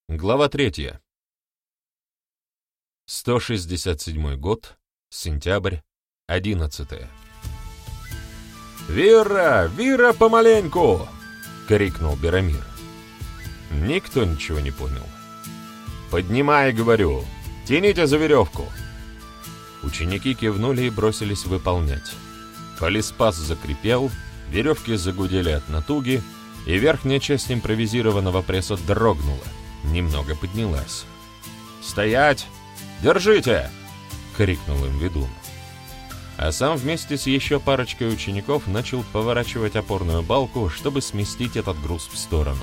Глава 3. 167 год, сентябрь, 11. «Вира! Вира, помаленьку!» — крикнул Берамир. Никто ничего не понял. «Поднимай, — говорю, — тяните за веревку!» Ученики кивнули и бросились выполнять. Полиспас закрепел, веревки загудели от натуги, и верхняя часть импровизированного пресса дрогнула, немного поднялась. «Стоять! Держите!» — крикнул им ведун. А сам вместе с еще парочкой учеников начал поворачивать опорную балку, чтобы сместить этот груз в сторону.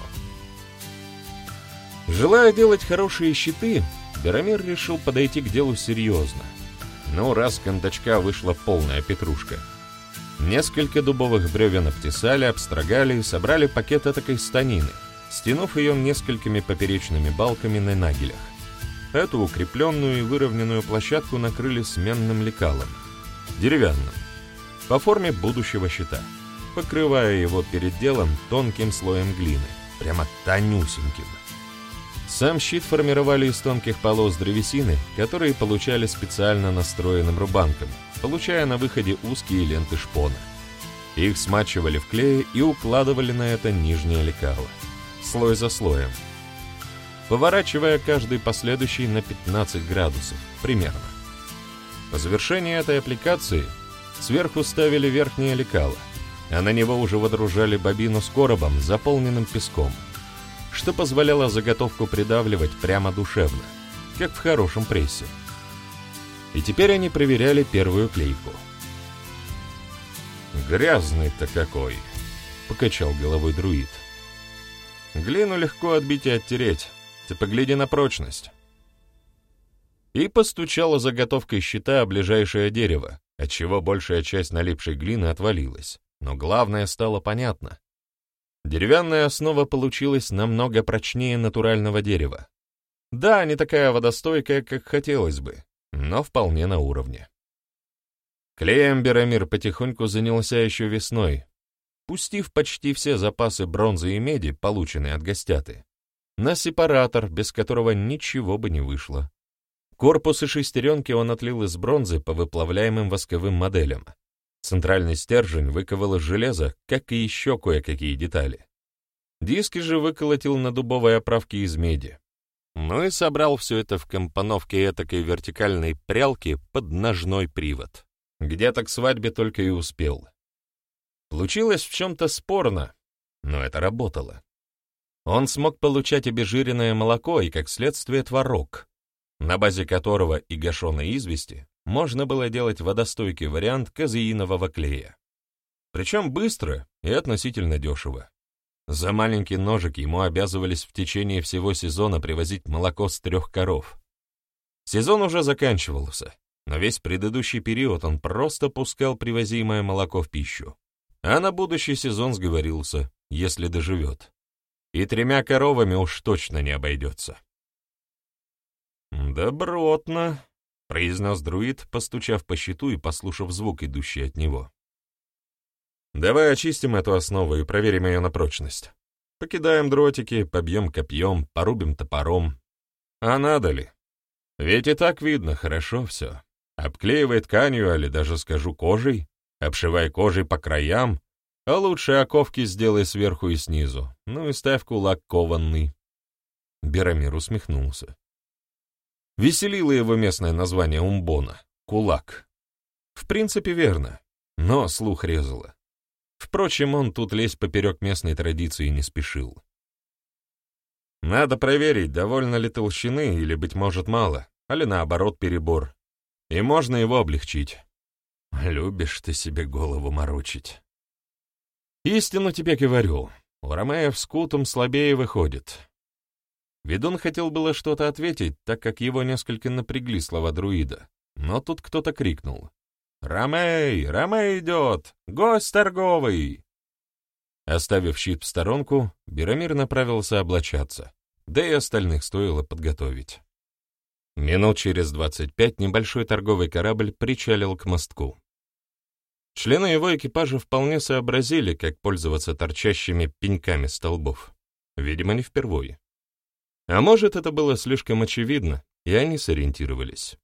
Желая делать хорошие щиты, Берамир решил подойти к делу серьезно. Ну, раз кондачка вышла полная петрушка. Несколько дубовых бревен обтесали, обстрогали и собрали пакет этакой станины, стянув ее несколькими поперечными балками на нагелях. Эту укрепленную и выровненную площадку накрыли сменным лекалом, деревянным, по форме будущего щита, покрывая его перед делом тонким слоем глины, прямо тонюсеньким. Сам щит формировали из тонких полос древесины, которые получали специально настроенным рубанком, получая на выходе узкие ленты шпона. Их смачивали в клее и укладывали на это нижнее лекало, слой за слоем, поворачивая каждый последующий на 15 градусов, примерно. По завершении этой аппликации сверху ставили верхнее лекало, а на него уже водружали бобину с коробом, заполненным песком, что позволяло заготовку придавливать прямо душевно, как в хорошем прессе. И теперь они проверяли первую клейку. «Грязный-то какой!» — покачал головой друид. «Глину легко отбить и оттереть. Ты погляди на прочность». И постучала заготовкой щита о ближайшее дерево, отчего большая часть налипшей глины отвалилась. Но главное стало понятно. Деревянная основа получилась намного прочнее натурального дерева. Да, не такая водостойкая, как хотелось бы, но вполне на уровне. Клеем Берамир потихоньку занялся еще весной, пустив почти все запасы бронзы и меди, полученные от гостяты, на сепаратор, без которого ничего бы не вышло. Корпус и шестеренки он отлил из бронзы по выплавляемым восковым моделям. Центральный стержень выковал из железа, как и еще кое-какие детали. Диски же выколотил на дубовой оправке из меди. Ну и собрал все это в компоновке этакой вертикальной прялки под ножной привод. Где-то к свадьбе только и успел. Получилось в чем-то спорно, но это работало. Он смог получать обезжиренное молоко и, как следствие, творог, на базе которого и гашеной извести можно было делать водостойкий вариант казеинового клея. Причем быстро и относительно дешево. За маленький ножик ему обязывались в течение всего сезона привозить молоко с 3 коров. Сезон уже заканчивался, но весь предыдущий период он просто пускал привозимое молоко в пищу. А на будущий сезон сговорился, если доживет. И 3 коровами уж точно не обойдется. «Добротно», — произнес друид, постучав по щиту и послушав звук, идущий от него. «Давай очистим эту основу и проверим ее на прочность. Покидаем дротики, побьем копьем, порубим топором. А надо ли? Ведь и так видно, хорошо все. Обклеивай тканью, или даже, скажу, кожей, обшивай кожей по краям, а лучше оковки сделай сверху и снизу, ну и ставь кулак кованный». Берамир усмехнулся. Веселило его местное название Умбона — кулак. В принципе, верно, но слух резало. Впрочем, он тут лезть поперек местной традиции не спешил. Надо проверить, довольно ли толщины, или, быть может, мало, али наоборот перебор. И можно его облегчить. Любишь ты себе голову морочить. Истину тебе говорю, у Ромеев с Кутом слабее выходит. Ведун хотел было что-то ответить, так как его несколько напрягли слова друида, но тут кто-то крикнул: «Ромей! Ромей идет! Гость торговый!» Оставив щит в сторонку, Берамир направился облачаться, да и остальных стоило подготовить. Минут через 25 небольшой торговый корабль причалил к мостку. Члены его экипажа вполне сообразили, как пользоваться торчащими пеньками столбов. Видимо, не впервые. А может, это было слишком очевидно, и они сориентировались.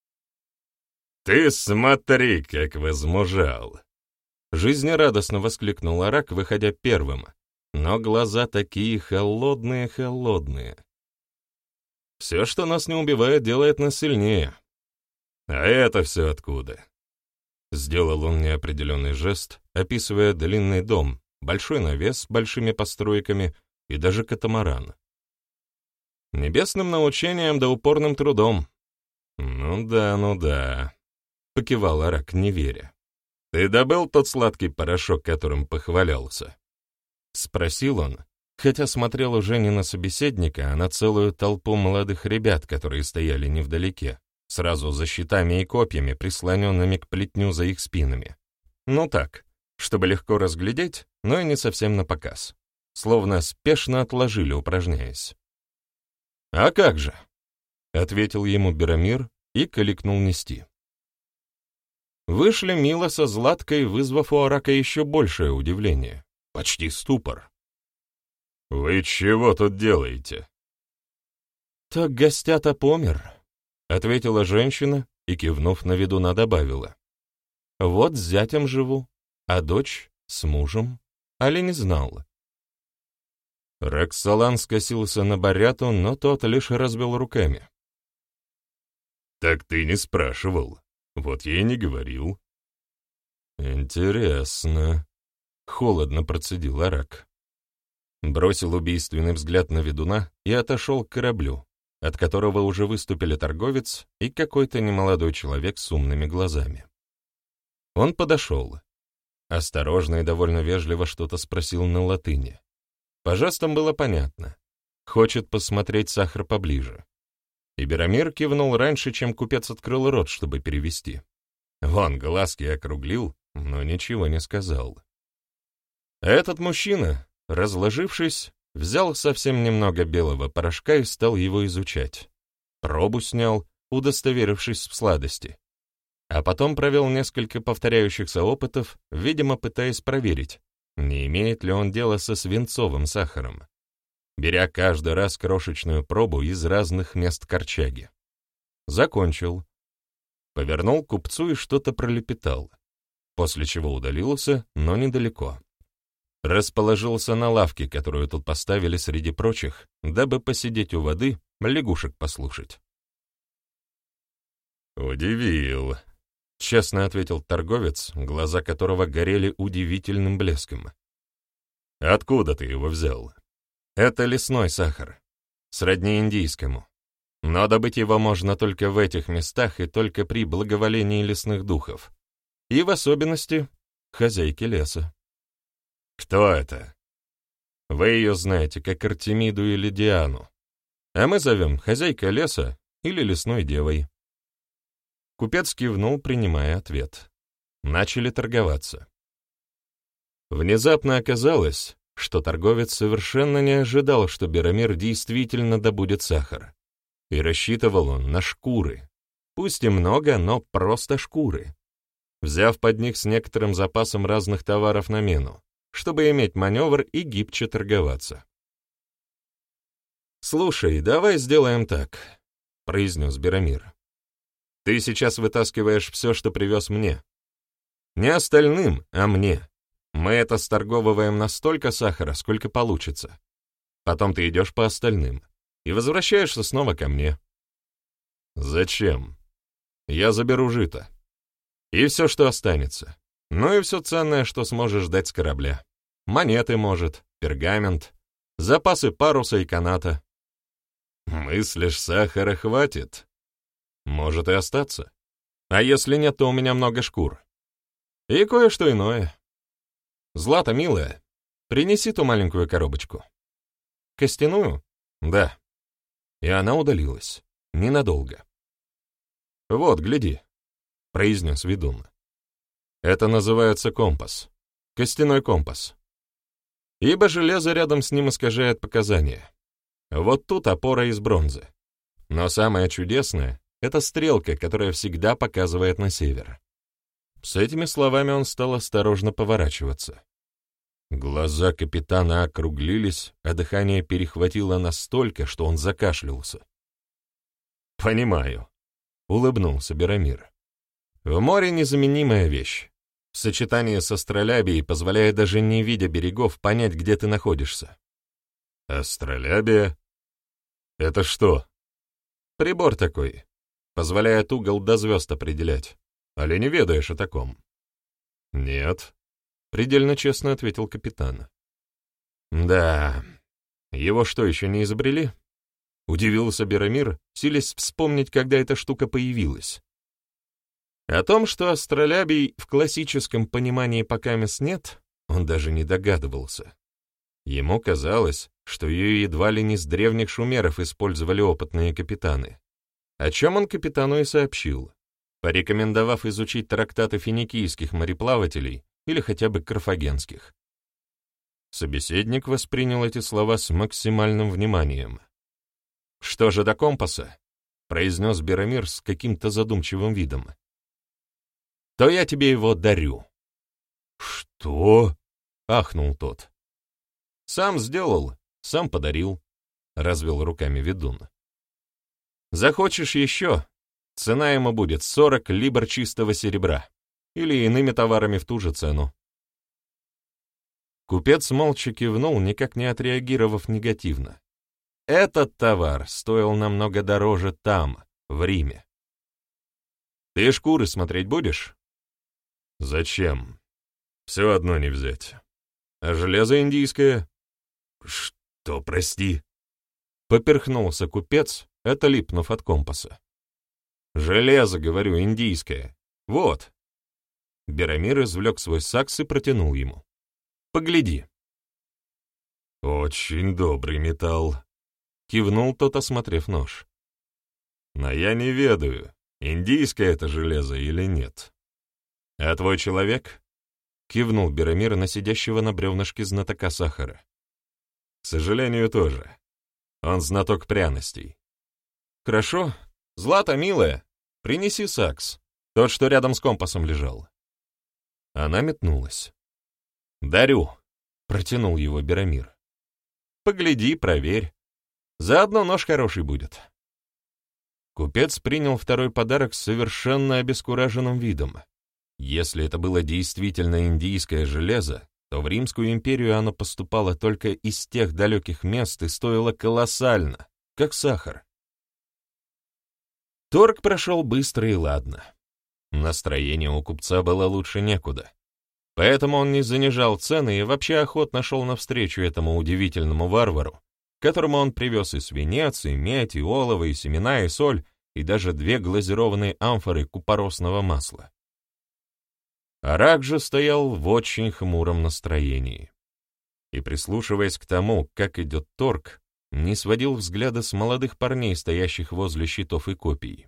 «Ты смотри, как возмужал!» Жизнерадостно воскликнул Арак, выходя первым, но глаза такие холодные-холодные. «Все, что нас не убивает, делает нас сильнее. А это все откуда?» Сделал он неопределенный жест, описывая длинный дом, большой навес с большими постройками и даже катамаран. «Небесным научением да упорным трудом». «Ну да», — покивал Арак, не веря. «Ты добыл тот сладкий порошок, которым похвалялся?» — спросил он, хотя смотрел уже не на собеседника, а на целую толпу молодых ребят, которые стояли невдалеке, сразу за щитами и копьями, прислоненными к плетню за их спинами. Ну так, чтобы легко разглядеть, но и не совсем напоказ. Словно спешно отложили, упражняясь. «А как же?» — ответил ему Берамир и каликнул нести. Вышли Мила со Златкой, вызвав у Арака еще большее удивление, почти ступор. «Вы чего тут делаете?» «Так гостята помер», — ответила женщина и, кивнув на ведуна, добавила. «Вот с зятем живу, а дочь с мужем, али не знал». Роксолан скосился на Баряту, но тот лишь развел руками. «Так ты не спрашивал, вот я и не говорил». «Интересно», — холодно процедил Арак. Бросил убийственный взгляд на ведуна и отошел к кораблю, от которого уже выступили торговец и какой-то немолодой человек с умными глазами. Он подошел. Осторожно и довольно вежливо что-то спросил на латыни. По жестам было понятно. Хочет посмотреть сахар поближе. И Берамир кивнул раньше, чем купец открыл рот, чтобы перевести. Вон глазки округлил, но ничего не сказал. А этот мужчина, разложившись, взял совсем немного белого порошка и стал его изучать. Пробу снял, удостоверившись в сладости. А потом провел несколько повторяющихся опытов, видимо, пытаясь проверить, не имеет ли он дело со свинцовым сахаром, беря каждый раз крошечную пробу из разных мест корчаги. Закончил. Повернул к купцу и что-то пролепетал, после чего удалился, но недалеко. Расположился на лавке, которую тут поставили среди прочих, дабы посидеть у воды, лягушек послушать. «Удивил», — честно ответил торговец, глаза которого горели удивительным блеском. «Откуда ты его взял?» «Это лесной сахар, сродни индийскому. Но добыть его можно только в этих местах и только при благоволении лесных духов, и в особенности хозяйки леса». «Кто это?» «Вы ее знаете, как Артемиду или Диану, а мы зовем хозяйкой леса или лесной девой». Купец кивнул, принимая ответ. Начали торговаться. Внезапно оказалось, что торговец совершенно не ожидал, что Берамир действительно добудет сахар. И рассчитывал он на шкуры. Пусть и много, но просто шкуры. Взяв под них с некоторым запасом разных товаров на мену, чтобы иметь маневр и гибче торговаться. «Слушай, давай сделаем так», — произнес Берамир. «Ты сейчас вытаскиваешь все, что привез мне. Не остальным, а мне. Мы это сторговываем на столько сахара, сколько получится. Потом ты идешь по остальным и возвращаешься снова ко мне». «Зачем?» «Я заберу жито. И все, что останется. Ну и все ценное, что сможешь дать с корабля. Монеты, может, пергамент, запасы паруса и каната». «Мыслишь, сахара хватит?» «Может и остаться. А если нет, то у меня много шкур. И кое-что иное. Злата, милая, принеси ту маленькую коробочку». «Костяную?» «Да». И она удалилась. Ненадолго. «Вот, гляди», — произнес ведун. «Это называется компас. Костяной компас. Ибо железо рядом с ним искажает показания. Вот тут опора из бронзы. Но самое чудесное — это стрелка, которая всегда показывает на север». С этими словами он стал осторожно поворачиваться. Глаза капитана округлились, а дыхание перехватило настолько, что он закашлялся. «Понимаю», — улыбнулся Берамир. «В море незаменимая вещь. В сочетании с астролябией позволяет даже не видя берегов понять, где ты находишься». «Астролябия? Это что?» «Прибор такой. Позволяет угол до звезд определять. Али не ведаешь о таком?» «Нет», — предельно честно ответил капитан. «Да, его что, еще не изобрели?» — удивился Берамир, силясь вспомнить, когда эта штука появилась. О том, что астролябий в классическом понимании покамест нет, он даже не догадывался. Ему казалось, что ее едва ли не с древних шумеров использовали опытные капитаны, о чем он капитану и сообщил, порекомендовав изучить трактаты финикийских мореплавателей или хотя бы карфагенских. Собеседник воспринял эти слова с максимальным вниманием. «Что же до компаса?» — произнес Берамир с каким-то задумчивым видом. «То я тебе его дарю». «Что?» — ахнул тот. «Сам сделал, сам подарил», — развел руками ведун. «Захочешь еще? Цена ему будет 40 либр чистого серебра, или иными товарами в ту же цену». Купец молча кивнул, никак не отреагировав негативно. Этот товар стоил намного дороже там, в Риме. «Ты шкуры смотреть будешь?» «Зачем? Все одно не взять. А железо индийское?» «Что, прости?» Поперхнулся купец, отлипнув от компаса. «Железо, говорю, индийское. Вот». Берамир извлек свой сакс и протянул ему. «Погляди». «Очень добрый металл», — кивнул тот, осмотрев нож. «Но я не ведаю, индийское это железо или нет». «А твой человек?» — кивнул Берамир на сидящего на бревнышке знатока сахара. «К сожалению, тоже. Он знаток пряностей». «Хорошо. Злата, милая, принеси сакс, тот, что рядом с компасом лежал». Она метнулась. «Дарю», — протянул его Берамир. «Погляди, проверь. Заодно нож хороший будет». Купец принял второй подарок с совершенно обескураженным видом. Если это было действительно индийское железо, то в Римскую империю оно поступало только из тех далеких мест и стоило колоссально, как сахар. Торг прошел быстро и ладно. Настроение у купца было лучше некуда. Поэтому он не занижал цены и вообще охотно шел навстречу этому удивительному варвару, которому он привез и свинец, и медь, и олово, и семена, и соль, и даже 2 глазированные амфоры купоросного масла. Арак же стоял в очень хмуром настроении и, прислушиваясь к тому, как идет торг, не сводил взгляда с молодых парней, стоящих возле щитов и копий.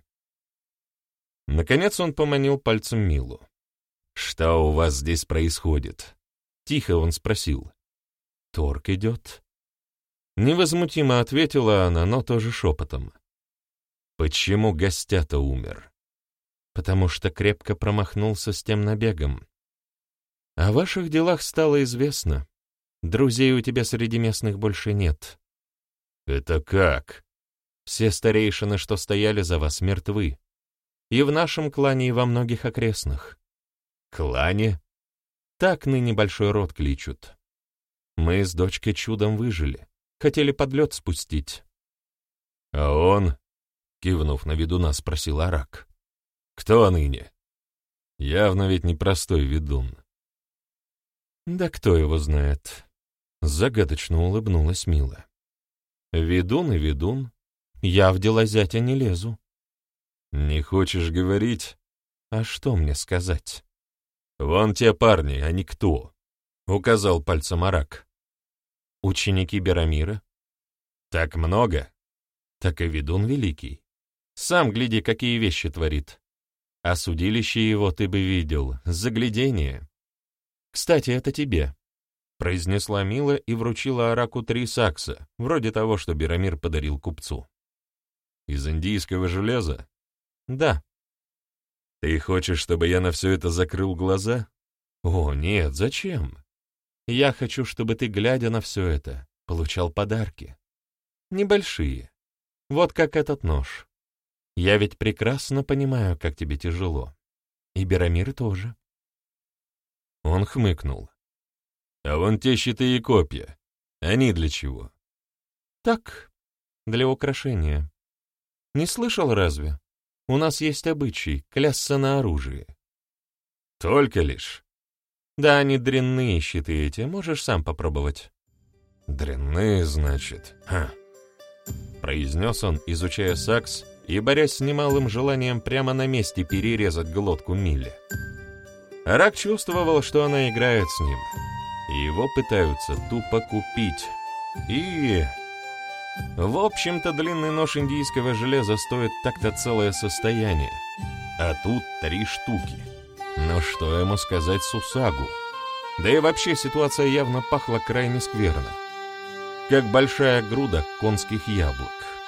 Наконец он поманил пальцем Милу. «Что у вас здесь происходит?» Тихо он спросил. «Торг идет?» Невозмутимо ответила она, но тоже шепотом. «Почему гостя-то умер?» «Потому что крепко промахнулся с тем набегом. О ваших делах стало известно. Друзей у тебя среди местных больше нет». «Это как?» «Все старейшины, что стояли за вас, мертвы. И в нашем клане, и во многих окрестных». «Клане?» «Так ныне большой род кличут. Мы с дочкой чудом выжили, хотели под лед спустить». «А он?» — кивнув на ведуна, спросил Арак. «Кто ныне? Явно ведь непростой ведун». «Да кто его знает?» — загадочно улыбнулась Мила. «Ведун и ведун. Я в дела зятя не лезу». «Не хочешь говорить?» «А что мне сказать?» «Вон те парни, они кто?» — указал пальцем Арак. «Ученики Берамира». «Так много?» «Так и ведун великий. Сам гляди, какие вещи творит. А судилище его ты бы видел, заглядение. Кстати, это тебе», — произнесла Мила и вручила Араку 3 сакса, вроде того, что Берамир подарил купцу. «Из индийского железа?» «Да». «Ты хочешь, чтобы я на все это закрыл глаза?» «О, нет, зачем? Я хочу, чтобы ты, глядя на все это, получал подарки. Небольшие. Вот как этот нож. Я ведь прекрасно понимаю, как тебе тяжело. И Беромир тоже. Он хмыкнул. А вон те щиты и копья. Они для чего? Так, для украшения. Не слышал разве? У нас есть обычай клясться на оружии. Только лишь. Да, они дрянные щиты эти, можешь сам попробовать. Дрянные, значит. Ха. Произнес он, изучая сакс и борясь с немалым желанием прямо на месте перерезать глотку Милле. Арак чувствовал, что она играет с ним, и его пытаются тупо купить. И... В общем-то, длинный нож индийского железа стоит так-то целое состояние, а тут 3 штуки. Но что ему сказать Сусагу? Да и вообще ситуация явно пахла крайне скверно, как большая груда конских яблок.